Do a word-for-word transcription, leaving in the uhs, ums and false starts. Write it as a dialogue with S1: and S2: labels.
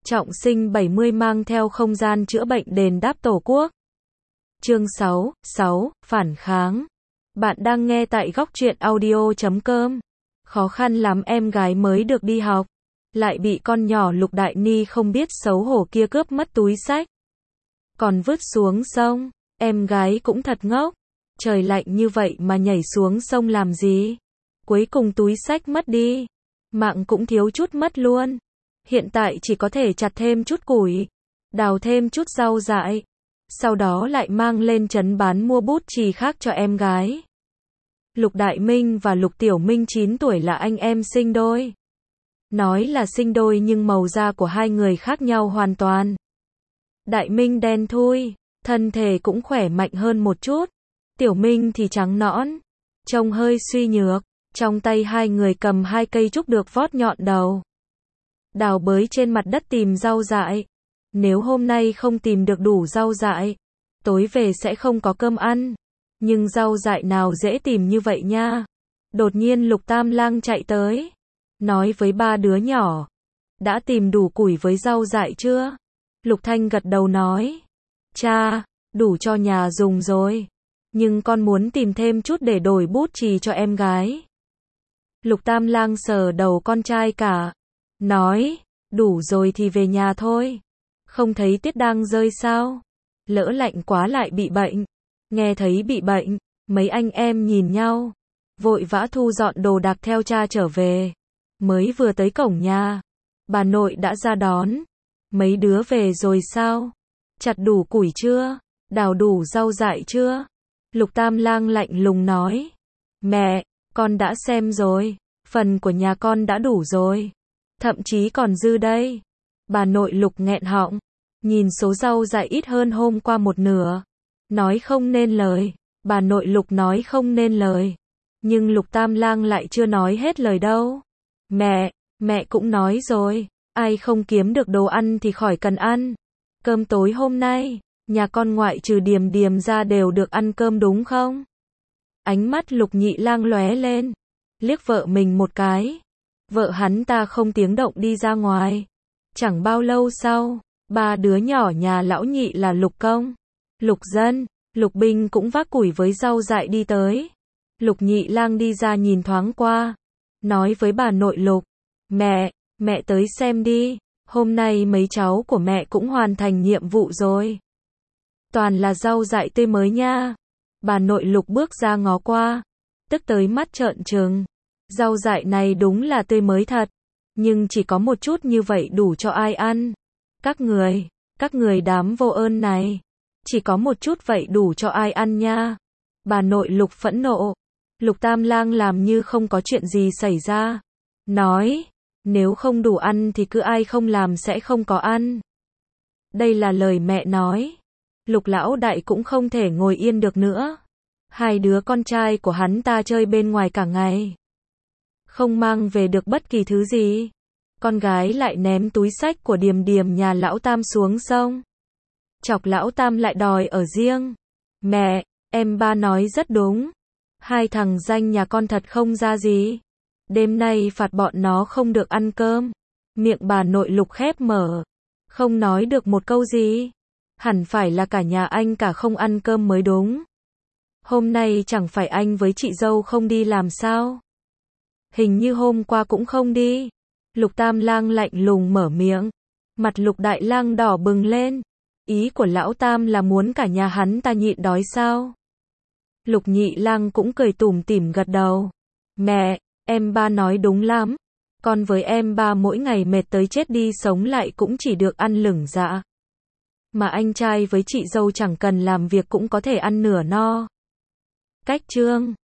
S1: Trọng sinh bảy mươi mang theo không gian chữa bệnh đền đáp Tổ quốc. Chương sáu, sáu, phản kháng. Bạn đang nghe tại góc truyện audio chấm com. Khó khăn lắm em gái mới được đi học, lại bị con nhỏ Lục Đại Ni không biết xấu hổ kia cướp mất túi xách, còn vứt xuống sông. Em gái cũng thật ngốc, trời lạnh như vậy mà nhảy xuống sông làm gì? Cuối cùng túi xách mất đi, mạng cũng thiếu chút mất luôn. Hiện tại chỉ có thể chặt thêm chút củi, đào thêm chút rau dại, sau đó lại mang lên trấn bán mua bút chì khác cho em gái. Lục Đại Minh và Lục Tiểu Minh chín tuổi là anh em sinh đôi. Nói là sinh đôi nhưng màu da của hai người khác nhau hoàn toàn. Đại Minh đen thui, thân thể cũng khỏe mạnh hơn một chút. Tiểu Minh thì trắng nõn, trông hơi suy nhược. Trong tay hai người cầm hai cây trúc được vót nhọn đầu, đào bới trên mặt đất tìm rau dại. Nếu hôm nay không tìm được đủ rau dại, tối về sẽ không có cơm ăn. Nhưng rau dại nào dễ tìm như vậy nha. Đột nhiên Lục Tam Lang chạy tới, nói với ba đứa nhỏ: đã tìm đủ củi với rau dại chưa? Lục Thanh gật đầu nói: cha, đủ cho nhà dùng rồi. Nhưng con muốn tìm thêm chút để đổi bút chì cho em gái. Lục Tam Lang sờ đầu con trai cả, nói: đủ rồi thì về nhà thôi. Không thấy tuyết đang rơi sao? Lỡ lạnh quá lại bị bệnh. Nghe thấy bị bệnh, mấy anh em nhìn nhau, vội vã thu dọn đồ đạc theo cha trở về. Mới vừa tới cổng nhà, bà nội đã ra đón. Mấy đứa về rồi sao? Chặt đủ củi chưa? Đào đủ rau dại chưa? Lục Tam Lang lạnh lùng nói: mẹ, con đã xem rồi, phần của nhà con đã đủ rồi, thậm chí còn dư đây. Bà nội Lục nghẹn họng, nhìn số rau dại ít hơn hôm qua một nửa, nói không nên lời. Bà nội Lục nói không nên lời, nhưng Lục Tam Lang lại chưa nói hết lời đâu. Mẹ, mẹ cũng nói rồi, ai không kiếm được đồ ăn thì khỏi cần ăn. Cơm tối hôm nay, nhà con ngoại trừ Điềm Điềm ra đều được ăn cơm đúng không? Ánh mắt Lục Nhị Lang lóe lên, liếc vợ mình một cái. Vợ hắn ta không tiếng động đi ra ngoài. Chẳng bao lâu sau, ba đứa nhỏ nhà lão nhị là Lục Công, Lục Dân, Lục Binh cũng vác củi với rau dại đi tới. Lục Nhị Lang đi ra nhìn thoáng qua, nói với bà nội Lục: mẹ, mẹ tới xem đi, hôm nay mấy cháu của mẹ cũng hoàn thành nhiệm vụ rồi. Toàn là rau dại tươi mới nha. Bà nội Lục bước ra ngó qua, tức tới mắt trợn trừng. Rau dại này đúng là tươi mới thật, nhưng chỉ có một chút như vậy đủ cho ai ăn? Các người, các người đám vô ơn này, chỉ có một chút vậy đủ cho ai ăn nha? Bà nội Lục phẫn nộ. Lục Tam Lang làm như không có chuyện gì xảy ra, nói: nếu không đủ ăn thì cứ ai không làm sẽ không có ăn. Đây là lời mẹ nói. Lục lão đại cũng không thể ngồi yên được nữa. Hai đứa con trai của hắn ta chơi bên ngoài cả ngày, không mang về được bất kỳ thứ gì. Con gái lại ném túi xách của Điềm Điềm nhà lão Tam xuống sông, chọc lão Tam lại đòi ở riêng. Mẹ, em ba nói rất đúng. Hai thằng danh nhà con thật không ra gì. Đêm nay phạt bọn nó không được ăn cơm. Miệng bà nội Lục khép mở, không nói được một câu gì. Hẳn phải là cả nhà anh cả không ăn cơm mới đúng. Hôm nay chẳng phải anh với chị dâu không đi làm sao? Hình như hôm qua cũng không đi. Lục Tam Lang lạnh lùng mở miệng. Mặt Lục Đại Lang đỏ bừng lên. Ý của lão Tam là muốn cả nhà hắn ta nhịn đói sao? Lục Nhị Lang cũng cười tủm tỉm gật đầu. Mẹ, em ba nói đúng lắm. Con với em ba mỗi ngày mệt tới chết đi sống lại cũng chỉ được ăn lửng dạ. Mà anh trai với chị dâu chẳng cần làm việc cũng có thể ăn nửa no. Cách chương